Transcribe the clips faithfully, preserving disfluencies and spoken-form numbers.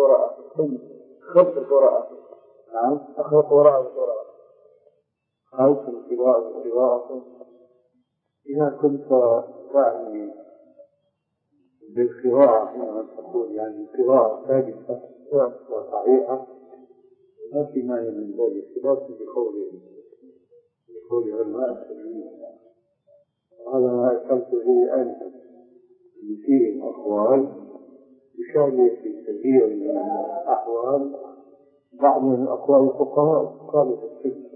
قراءة خمس قراءة. نعم أخذ قراءة قراءة خمس القراءة قراءة. إذا كنت تعني بالقراءة حينما تقول يعني قراءة ثابتة وصحيحة ما في مانع من ذلك خلاف بقوله بقول علماء التلميذ. هذا ما أشرت به آنفا فيه أقوال يشابه في كثير من الأحوال بعض من أقوال الفقهاء قالوا في الفقه.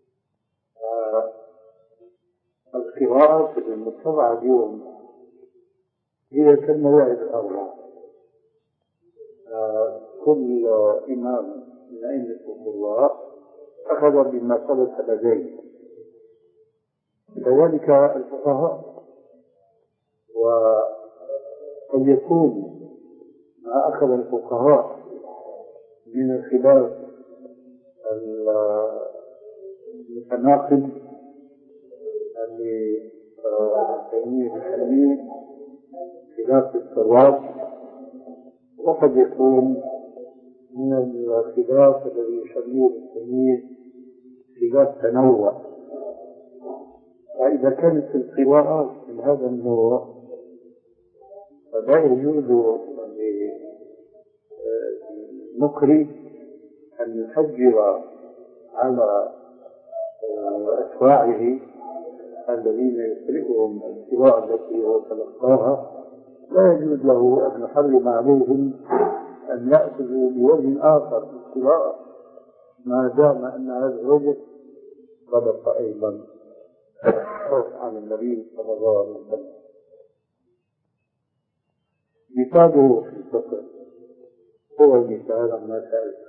القراءة في المجتمع اليوم هي كالمواعظ الأربعة. كل إمام من أئمة القراء أخذ بما ثبت لديه، كذلك الفقهاء. وقد يكون ما أخذ الفقهاء من الخلاف المتناقض اللي يسميه خلاف الصواب، وقد يكون من الخلاف الذي يسميه التلميذ خلاف تنوع. فإذا كانت القراءات من هذا النوع فلا يجوز للمقرئ أن يحجر على أتباعه الذين يقرئهم القراءة التي هو تلقاها. لا يجوز له أن يحرم عليهم أن يأخذوا بوجه آخر في القراءة ما دام أن هذا الوجه ثبت أيضا عن النبي صلى الله عليه وسلم. مثاله في الفقه هو المثال عما سألت.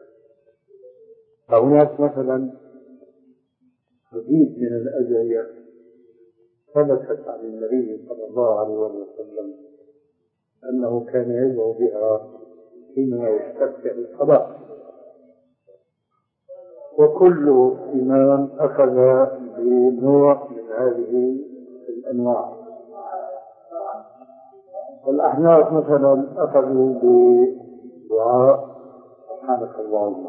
فهناك مثلا حديث من الأدعية ثبتت عن النبي صلى الله عليه وسلم أنه كان يدعو بها حينما يستفتح الصلاة، وكل إمام أخذ بنوع من هذه الأنواع. الأحناف مثلا أخذوا بدعاء سبحانك اللهم،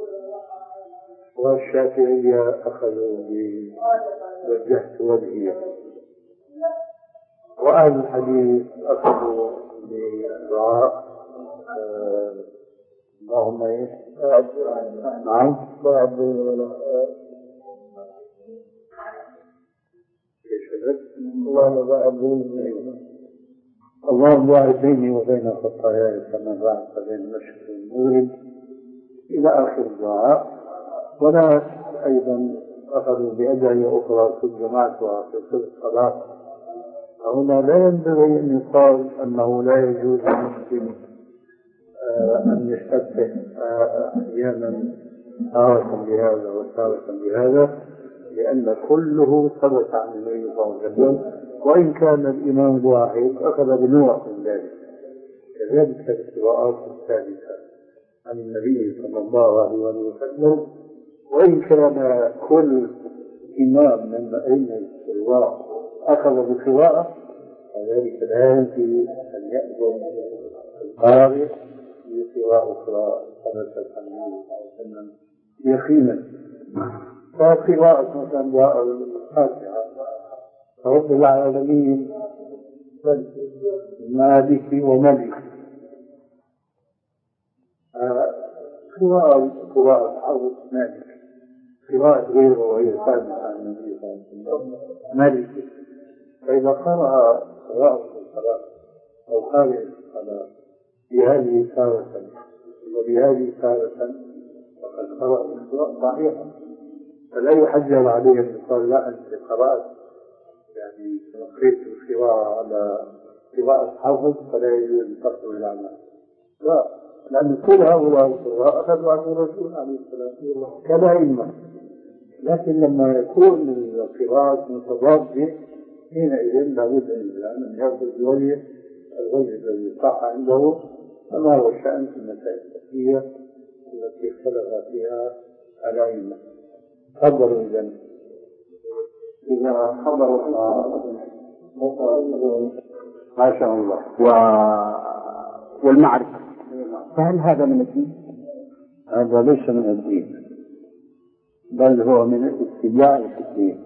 والشافعية أخذوا بوجهت وجهي، وأهل الحديث أخذوا بدعاء اللهم ايش؟ نعم بعد اللهم بعد اللهم باعد بيني وبين خطاياي كما باعدت بين المشرق والمغرب إلى آخر الدعاء. وناس أيضا أخذوا بأدعية أخرى ترجماتها في كل الصلاة. هنا لا ينبغي أن يقال أنه لا يجوز للمسلم أن يستفتح أحيانا تارة بهذا وتارة بهذا، لأن كله ثبت عن النبي صلى الله عليه وسلم، وإن كان الإمام الواحد أخذ بنوع من ذلك. كذلك القراءات الثابتة عن النبي صلى الله عليه وسلم، وإن كان كل إمام من أئمة القراء أخذ بقراءة، فذلك لا ينفي أن يأذن القارئ بقراءة أخرى ثبتت عن النبي صلى الله عليه وسلم يقينا. فقراءة مثلا الفاتحة رب العالمين مالك وملك، قراءة قراءة حرف مالك، قراءة غيره وهي ثابتة عن النبي صلى الله عليه وسلم مالك. فإذا قرأ قراءة الصلاة أو قارئ الصلاة بهذه تارة وبهذه تارة فقد قرأ القراءة صحيحة، فلا يحجر عليه أن يقال لا أنت قرأت يعني قرأت القراءة على قراءة حافظ فلا يجوز أن تقرأ العمل. لا، لأن كل هؤلاء القراء أخذوا عن الرسول عليه الصلاة والسلام كالأئمة، لكن لما يكون القراءة متضادة حينئذ لابد أن يأخذ بوجه الوجه الذي صح عنده. فما هو الشأن في المسائل الفقهية التي اختلف فيها الأئمة؟ تفضلوا إذا إذا حضروا ما شاء الله. و... والمعرفة فهل هذا من الدين؟ هذا ليس من الدين، بل هو من الاتباع في الدين.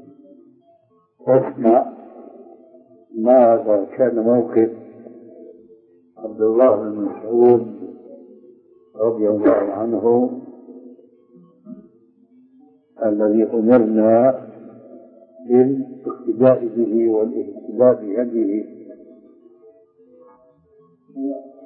واسمع ماذا كان موقف عبد الله بن مسعود رضي الله عنه الذي أمرنا بالاقتداء به والاهتداء بهديه.